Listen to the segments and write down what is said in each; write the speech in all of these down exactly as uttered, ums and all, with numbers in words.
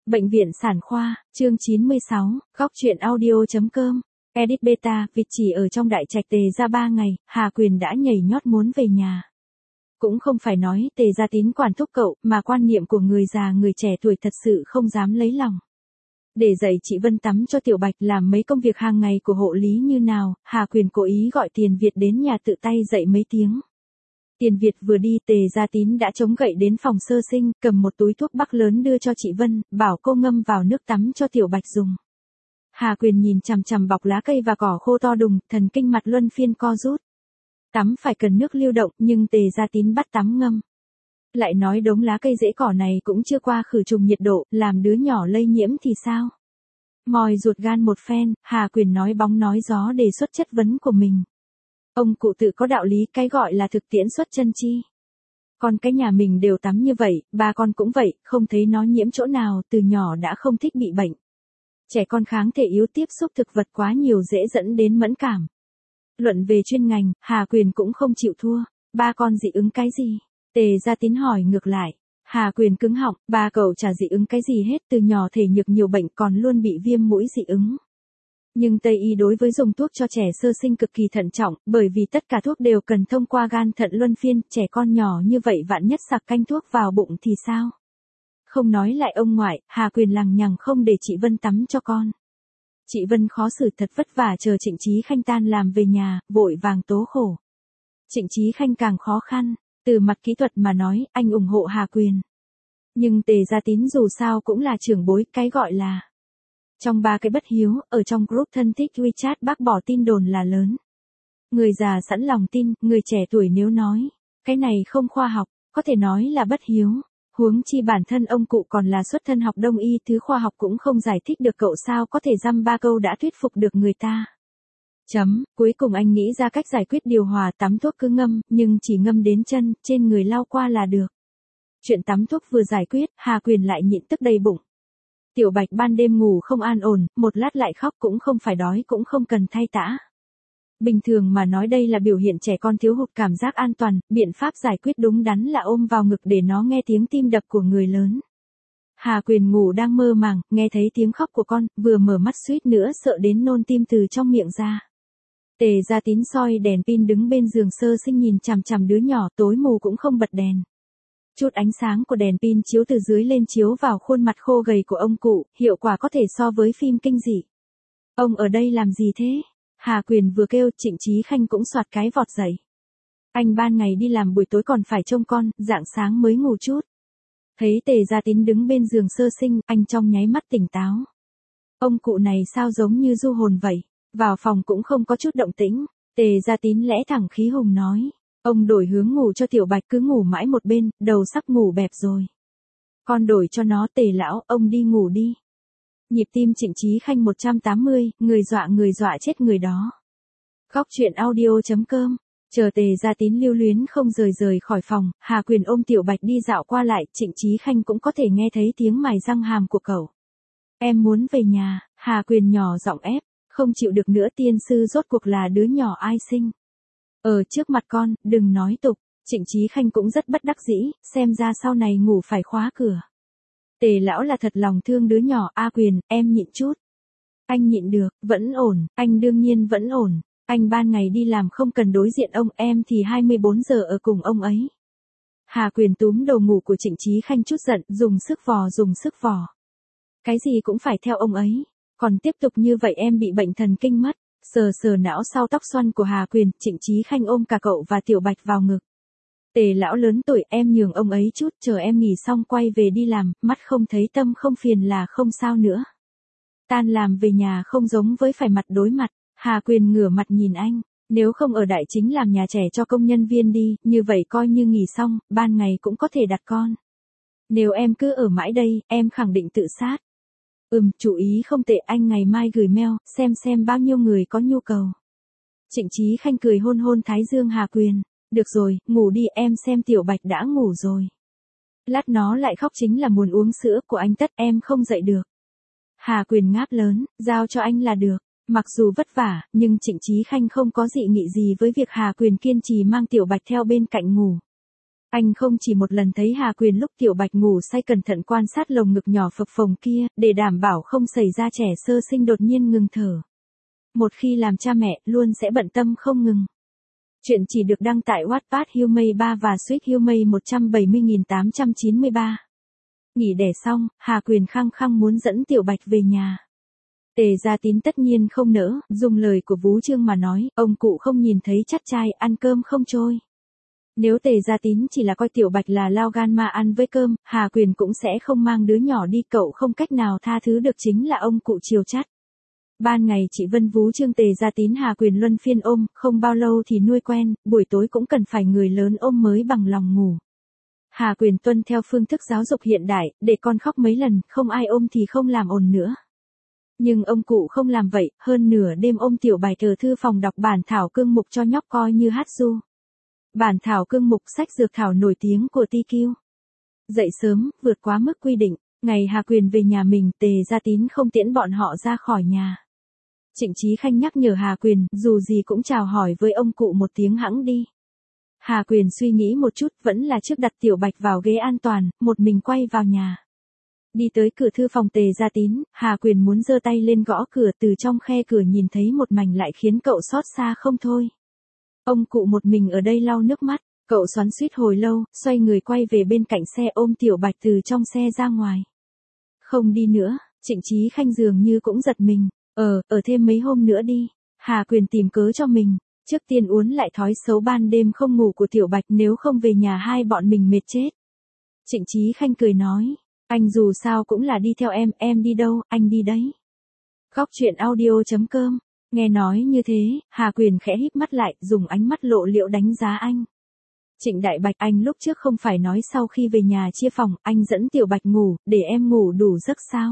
Bệnh viện sản khoa, chương chín mươi sáu, góc truyện audio.com. Edit beta, vịt chỉ ở trong đại trạch Tề ra ba ngày, Hà Quyền đã nhảy nhót muốn về nhà. Cũng không phải nói Tề gia Tín quản thúc cậu, mà quan niệm của người già người trẻ tuổi thật sự không dám lấy lòng. Để dạy chị Vân tắm cho Tiểu Bạch làm mấy công việc hàng ngày của hộ lý như nào, Hà Quyền cố ý gọi Tiền Việt đến nhà tự tay dạy mấy tiếng. Tiền Việt vừa đi, Tề gia Tín đã chống gậy đến phòng sơ sinh, cầm một túi thuốc bắc lớn đưa cho chị Vân, bảo cô ngâm vào nước tắm cho Tiểu Bạch dùng. Hà Quyền nhìn chằm chằm bọc lá cây và cỏ khô to đùng, thần kinh mặt luân phiên co rút. Tắm phải cần nước lưu động, nhưng Tề gia Tín bắt tắm ngâm. Lại nói đống lá cây rễ cỏ này cũng chưa qua khử trùng nhiệt độ, làm đứa nhỏ lây nhiễm thì sao? Mòi ruột gan một phen, Hà Quyền nói bóng nói gió đề xuất chất vấn của mình. Ông cụ tự có đạo lý, cái gọi là thực tiễn xuất chân chi. Còn cái nhà mình đều tắm như vậy, ba con cũng vậy, không thấy nó nhiễm chỗ nào, từ nhỏ đã không thích bị bệnh. Trẻ con kháng thể yếu, tiếp xúc thực vật quá nhiều dễ dẫn đến mẫn cảm. Luận về chuyên ngành, Hà Quyền cũng không chịu thua. Ba con dị ứng cái gì? Tề gia Tín hỏi ngược lại. Hà Quyền cứng họng, ba cậu chả dị ứng cái gì hết, từ nhỏ thể nhược nhiều bệnh còn luôn bị viêm mũi dị ứng. Nhưng Tây y đối với dùng thuốc cho trẻ sơ sinh cực kỳ thận trọng, bởi vì tất cả thuốc đều cần thông qua gan thận luân phiên, trẻ con nhỏ như vậy vạn nhất sặc canh thuốc vào bụng thì sao? Không nói lại ông ngoại, Hà Quyền lằng nhằng không để chị Vân tắm cho con. Chị Vân khó xử thật vất vả chờ Trịnh Chí Khanh tan làm về nhà, vội vàng tố khổ. Trịnh Chí Khanh càng khó khăn, từ mặt kỹ thuật mà nói, anh ủng hộ Hà Quyền. Nhưng Tề gia Tín dù sao cũng là trưởng bối, cái gọi là trong ba cái bất hiếu, ở trong group thân thích WeChat bác bỏ tin đồn là lớn. Người già sẵn lòng tin, người trẻ tuổi nếu nói, cái này không khoa học, có thể nói là bất hiếu. Huống chi bản thân ông cụ còn là xuất thân học đông y, thứ khoa học cũng không giải thích được, cậu sao có thể dăm ba câu đã thuyết phục được người ta. Chấm, cuối cùng anh nghĩ ra cách giải quyết điều hòa, tắm thuốc cứ ngâm, nhưng chỉ ngâm đến chân, trên người lau qua là được. Chuyện tắm thuốc vừa giải quyết, Hà Quyền lại nhịn tức đầy bụng. Tiểu Bạch ban đêm ngủ không an ổn, một lát lại khóc, cũng không phải đói cũng không cần thay tã. Bình thường mà nói đây là biểu hiện trẻ con thiếu hụt cảm giác an toàn, biện pháp giải quyết đúng đắn là ôm vào ngực để nó nghe tiếng tim đập của người lớn. Hà Quyền ngủ đang mơ màng, nghe thấy tiếng khóc của con, vừa mở mắt suýt nữa sợ đến nôn tim từ trong miệng ra. Tề gia Tín soi đèn pin đứng bên giường sơ sinh nhìn chằm chằm đứa nhỏ, tối mù cũng không bật đèn. Chút ánh sáng của đèn pin chiếu từ dưới lên chiếu vào khuôn mặt khô gầy của ông cụ, hiệu quả có thể so với phim kinh dị. Ông ở đây làm gì thế? Hà Quyền vừa kêu, Trịnh Chí Khanh cũng soạt cái vọt dậy. Anh ban ngày đi làm buổi tối còn phải trông con, rạng sáng mới ngủ chút. Thấy Tề gia Tín đứng bên giường sơ sinh, anh trong nháy mắt tỉnh táo. Ông cụ này sao giống như du hồn vậy? Vào phòng cũng không có chút động tĩnh. Tề gia Tín lẽ thẳng khí hùng nói. Ông đổi hướng ngủ cho Tiểu Bạch, cứ ngủ mãi một bên, đầu sắp ngủ bẹp rồi. Con đổi cho nó. Tề lão, ông đi ngủ đi. Nhịp tim Trịnh Chí Khanh một trăm tám mươi, người dọa người dọa chết người đó. Góc truyện audio.com. Chờ Tề gia Tín lưu luyến không rời rời khỏi phòng, Hà Quyền ôm Tiểu Bạch đi dạo qua lại, Trịnh Chí Khanh cũng có thể nghe thấy tiếng mài răng hàm của cậu. Em muốn về nhà, Hà Quyền nhỏ giọng ép, không chịu được nữa, tiên sư rốt cuộc là đứa nhỏ ai sinh. Ở trước mặt con, đừng nói tục. Trịnh Chí Khanh cũng rất bất đắc dĩ, xem ra sau này ngủ phải khóa cửa. Tề lão là thật lòng thương đứa nhỏ. A Quyền, em nhịn chút. Anh nhịn được, vẫn ổn, anh đương nhiên vẫn ổn. Anh ban ngày đi làm không cần đối diện ông, em thì hai mươi bốn giờ ở cùng ông ấy. Hà Quyền túm đầu ngủ của Trịnh Chí Khanh chút giận, dùng sức vò dùng sức vò. Cái gì cũng phải theo ông ấy, còn tiếp tục như vậy em bị bệnh thần kinh mất. Sờ sờ não sau tóc xoăn của Hà Quyền, Trịnh Chí Khanh ôm cả cậu và Tiểu Bạch vào ngực. Tề lão lớn tuổi, em nhường ông ấy chút, chờ em nghỉ xong quay về đi làm, mắt không thấy tâm không phiền là không sao nữa. Tan làm về nhà không giống với phải mặt đối mặt. Hà Quyền ngửa mặt nhìn anh, nếu không ở đại chính làm nhà trẻ cho công nhân viên đi, như vậy coi như nghỉ xong, ban ngày cũng có thể đặt con. Nếu em cứ ở mãi đây, em khẳng định tự sát. Ừm, chú ý không tệ, anh ngày mai gửi mail, xem xem bao nhiêu người có nhu cầu. Trịnh Chí Khanh cười hôn hôn thái dương Hà Quyền. Được rồi, ngủ đi, em xem Tiểu Bạch đã ngủ rồi. Lát nó lại khóc chính là muốn uống sữa của anh tất, em không dậy được. Hà Quyền ngáp lớn, giao cho anh là được. Mặc dù vất vả, nhưng Trịnh Chí Khanh không có dị nghị gì với việc Hà Quyền kiên trì mang Tiểu Bạch theo bên cạnh ngủ. Anh không chỉ một lần thấy Hà Quyền lúc Tiểu Bạch ngủ say cẩn thận quan sát lồng ngực nhỏ phập phồng kia, để đảm bảo không xảy ra trẻ sơ sinh đột nhiên ngừng thở. Một khi làm cha mẹ, luôn sẽ bận tâm không ngừng. Chuyện chỉ được đăng tại Wattpad Humay ba và Sweet Humay một trăm bảy mươi nghìn tám trăm chín mươi ba. Nghỉ đẻ xong, Hà Quyền khăng khăng muốn dẫn Tiểu Bạch về nhà. Tề Gia Tín tất nhiên không nỡ, dùng lời của Vú Trương mà nói, ông cụ không nhìn thấy chắt trai, ăn cơm không trôi. Nếu Tề Gia Tín chỉ là coi Tiểu Bạch là lao gan ma ăn với cơm, Hà Quyền cũng sẽ không mang đứa nhỏ đi, cậu không cách nào tha thứ được chính là ông cụ chiều chắt. Ban ngày chị Vân Vú Trương Tề Gia Tín Hà Quyền luân phiên ôm, không bao lâu thì nuôi quen, buổi tối cũng cần phải người lớn ôm mới bằng lòng ngủ. Hà Quyền tuân theo phương thức giáo dục hiện đại, để con khóc mấy lần, không ai ôm thì không làm ồn nữa. Nhưng ông cụ không làm vậy, hơn nửa đêm ôm Tiểu Bạch ở thư phòng đọc bản thảo cương mục cho nhóc coi như hát ru. Bản thảo cương mục sách dược thảo nổi tiếng của tê quy. Dậy sớm, vượt quá mức quy định, ngày Hà Quyền về nhà mình, Tề Gia Tín không tiễn bọn họ ra khỏi nhà. Trịnh Chí Khanh nhắc nhở Hà Quyền, dù gì cũng chào hỏi với ông cụ một tiếng hẵng đi. Hà Quyền suy nghĩ một chút, vẫn là trước đặt Tiểu Bạch vào ghế an toàn, một mình quay vào nhà. Đi tới cửa thư phòng Tề Gia Tín, Hà Quyền muốn giơ tay lên gõ cửa, từ trong khe cửa nhìn thấy một mảnh lại khiến cậu xót xa không thôi. Ông cụ một mình ở đây lau nước mắt, cậu xoắn xuýt hồi lâu, xoay người quay về bên cạnh xe ôm Tiểu Bạch từ trong xe ra ngoài. Không đi nữa, Trịnh Chí Khanh dường như cũng giật mình, ờ, ở thêm mấy hôm nữa đi. Hà Quyền tìm cớ cho mình, trước tiên uốn lại thói xấu ban đêm không ngủ của Tiểu Bạch, nếu không về nhà hai bọn mình mệt chết. Trịnh Chí Khanh cười nói, anh dù sao cũng là đi theo em, em đi đâu, anh đi đấy. Góc truyện audio chấm com. Nghe nói như thế, Hà Quyền khẽ híp mắt lại, dùng ánh mắt lộ liễu đánh giá anh. Trịnh Đại Bạch, anh lúc trước không phải nói sau khi về nhà chia phòng, anh dẫn Tiểu Bạch ngủ, để em ngủ đủ giấc sao?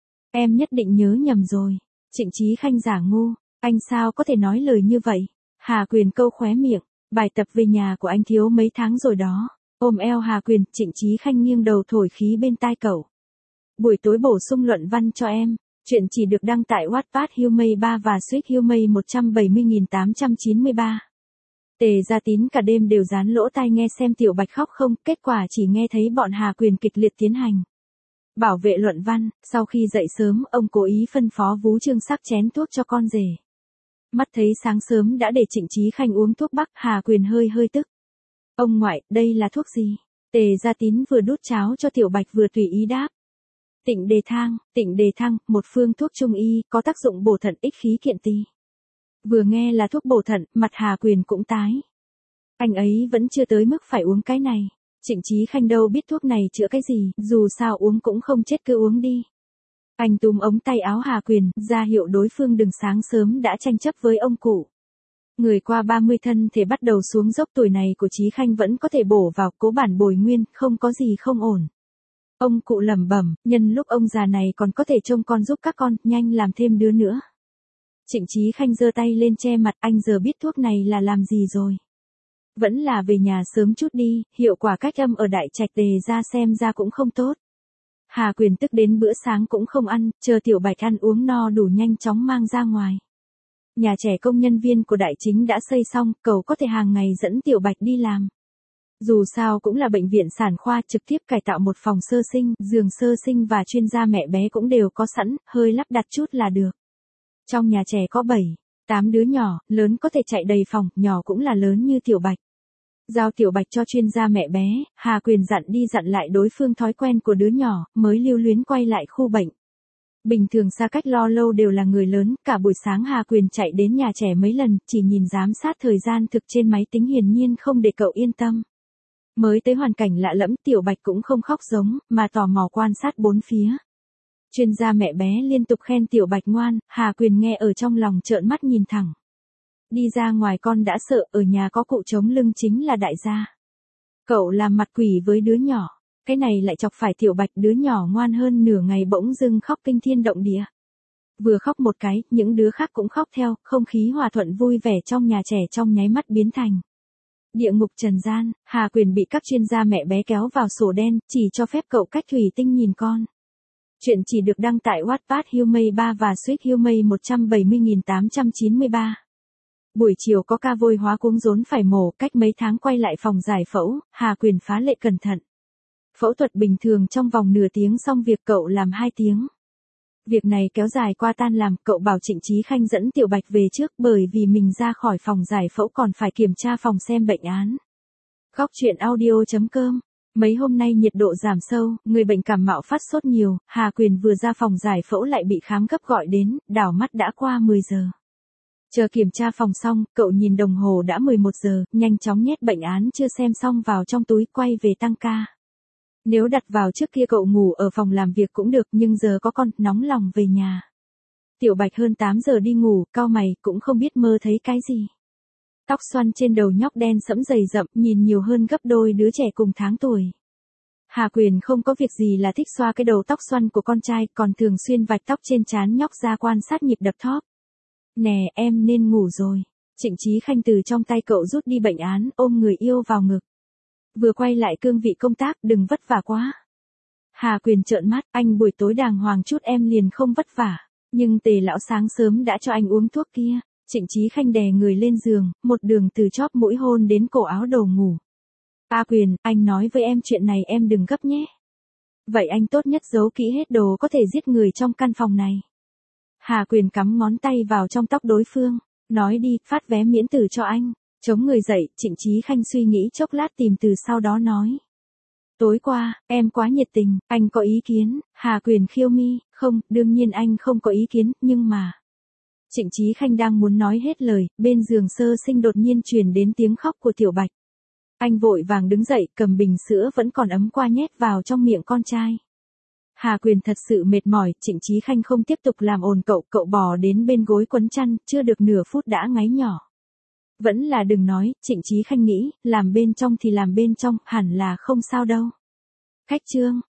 Em nhất định nhớ nhầm rồi. Trịnh Chí Khanh giả ngu, anh sao có thể nói lời như vậy? Hà Quyền câu khóe miệng, bài tập về nhà của anh thiếu mấy tháng rồi đó. Ôm eo Hà Quyền, Trịnh Chí Khanh nghiêng đầu thổi khí bên tai cậu. Buổi tối bổ sung luận văn cho em. Chuyện chỉ được đăng tại Wattpad Humay ba và Sweet Humay một trăm bảy mươi nghìn tám trăm chín mươi ba. Tề Gia Tín cả đêm đều dán lỗ tai nghe xem Tiểu Bạch khóc không, kết quả chỉ nghe thấy bọn Hà Quyền kịch liệt tiến hành bảo vệ luận văn. Sau khi dậy sớm, ông cố ý phân phó Vú Trương sắc chén thuốc cho con rể. Mắt thấy sáng sớm đã để Trịnh Chí Khanh uống thuốc bắc, Hà Quyền hơi hơi tức. Ông ngoại, đây là thuốc gì? Tề Gia Tín vừa đút cháo cho Tiểu Bạch vừa tùy ý đáp. Tịnh Đề Thang, Tịnh Đề Thang, một phương thuốc trung y, có tác dụng bổ thận ích khí kiện tỳ. Vừa nghe là thuốc bổ thận, mặt Hà Quyền cũng tái. Anh ấy vẫn chưa tới mức phải uống cái này. Trịnh Chí Khanh đâu biết thuốc này chữa cái gì, dù sao uống cũng không chết cứ uống đi. Anh túm ống tay áo Hà Quyền, ra hiệu đối phương đừng sáng sớm đã tranh chấp với ông cụ. Người qua ba mươi thân thể bắt đầu xuống dốc, tuổi này của Chí Khanh vẫn có thể bổ vào, cố bản bồi nguyên, không có gì không ổn. Ông cụ lẩm bẩm, nhân lúc ông già này còn có thể trông con giúp các con, nhanh làm thêm đứa nữa. Trịnh Chí Khanh giơ tay lên che mặt, anh giờ biết thuốc này là làm gì rồi. Vẫn là về nhà sớm chút đi, hiệu quả cách âm ở Đại Trạch Tề ra xem ra cũng không tốt. Hà Quyền tức đến bữa sáng cũng không ăn, chờ Tiểu Bạch ăn uống no đủ nhanh chóng mang ra ngoài. Nhà trẻ công nhân viên của Đại Chính đã xây xong, cậu có thể hàng ngày dẫn Tiểu Bạch đi làm. Dù sao cũng là bệnh viện sản khoa, trực tiếp cải tạo một phòng sơ sinh, giường sơ sinh và chuyên gia mẹ bé cũng đều có sẵn, hơi lắp đặt chút là được. Trong nhà trẻ có bảy, tám đứa nhỏ, lớn có thể chạy đầy phòng, nhỏ cũng là lớn như Tiểu Bạch. Giao Tiểu Bạch cho chuyên gia mẹ bé, Hà Quyền dặn đi dặn lại đối phương thói quen của đứa nhỏ, mới lưu luyến quay lại khu bệnh. Bình thường xa cách lo lâu đều là người lớn, cả buổi sáng Hà Quyền chạy đến nhà trẻ mấy lần, chỉ nhìn giám sát thời gian thực trên máy tính hiển nhiên không để cậu yên tâm. Mới tới hoàn cảnh lạ lẫm, Tiểu Bạch cũng không khóc giống, mà tò mò quan sát bốn phía. Chuyên gia mẹ bé liên tục khen Tiểu Bạch ngoan, Hà Quyền nghe ở trong lòng trợn mắt nhìn thẳng. Đi ra ngoài con đã sợ, ở nhà có cụ chống lưng chính là đại gia. Cậu làm mặt quỷ với đứa nhỏ, cái này lại chọc phải Tiểu Bạch, đứa nhỏ ngoan hơn nửa ngày bỗng dưng khóc kinh thiên động địa. Vừa khóc một cái, những đứa khác cũng khóc theo, không khí hòa thuận vui vẻ trong nhà trẻ trong nháy mắt biến thành địa ngục trần gian. Hà Quyền bị các chuyên gia mẹ bé kéo vào sổ đen, chỉ cho phép cậu cách thủy tinh nhìn con. Chuyện chỉ được đăng tại Wattpad Humay ba và Sweet Humay một trăm bảy mươi nghìn tám trăm chín mươi ba. Buổi chiều có ca vôi hóa cuống rốn phải mổ, cách mấy tháng quay lại phòng giải phẫu, Hà Quyền phá lệ cẩn thận. Phẫu thuật bình thường trong vòng nửa tiếng xong việc, cậu làm hai tiếng. Việc này kéo dài qua tan làm, cậu bảo Trịnh Chí Khanh dẫn Tiểu Bạch về trước bởi vì mình ra khỏi phòng giải phẫu còn phải kiểm tra phòng xem bệnh án. Góc truyện audio chấm com. Mấy hôm nay nhiệt độ giảm sâu, người bệnh cảm mạo phát sốt nhiều, Hà Quyền vừa ra phòng giải phẫu lại bị khám gấp gọi đến, đảo mắt đã qua mười giờ. Chờ kiểm tra phòng xong, cậu nhìn đồng hồ đã mười một giờ, nhanh chóng nhét bệnh án chưa xem xong vào trong túi, quay về tăng ca. Nếu đặt vào trước kia cậu ngủ ở phòng làm việc cũng được, nhưng giờ có con, nóng lòng về nhà. Tiểu Bạch hơn tám giờ đi ngủ, cau mày, cũng không biết mơ thấy cái gì. Tóc xoăn trên đầu nhóc đen sẫm dày rậm, nhìn nhiều hơn gấp đôi đứa trẻ cùng tháng tuổi. Hà Quyền không có việc gì là thích xoa cái đầu tóc xoăn của con trai, còn thường xuyên vạch tóc trên trán nhóc ra quan sát nhịp đập thóp. Nè, em nên ngủ rồi. Trịnh Chí Khanh từ trong tay cậu rút đi bệnh án, ôm người yêu vào ngực. Vừa quay lại cương vị công tác, đừng vất vả quá. Hà Quyền trợn mắt, anh buổi tối đàng hoàng chút em liền không vất vả. Nhưng Tề lão sáng sớm đã cho anh uống thuốc kia. Trịnh Chí Khanh đè người lên giường, một đường từ chóp mũi hôn đến cổ áo đầu ngủ. A Quyền, anh nói với em chuyện này em đừng gấp nhé. Vậy anh tốt nhất giấu kỹ hết đồ có thể giết người trong căn phòng này. Hà Quyền cắm ngón tay vào trong tóc đối phương, nói đi, phát vé miễn tử cho anh. Chống người dậy, Trịnh Chí Khanh suy nghĩ chốc lát tìm từ sau đó nói. Tối qua, em quá nhiệt tình, anh có ý kiến, Hà Quyền khiêu mi, không, đương nhiên anh không có ý kiến, nhưng mà. Trịnh Chí Khanh đang muốn nói hết lời, bên giường sơ sinh đột nhiên truyền đến tiếng khóc của Tiểu Bạch. Anh vội vàng đứng dậy, cầm bình sữa vẫn còn ấm qua nhét vào trong miệng con trai. Hà Quyền thật sự mệt mỏi, Trịnh Chí Khanh không tiếp tục làm ồn cậu, cậu bò đến bên gối quấn chăn, chưa được nửa phút đã ngáy nhỏ. Vẫn là đừng nói, Trịnh Chí Khanh nghĩ, làm bên trong thì làm bên trong, hẳn là không sao đâu. Khách trương.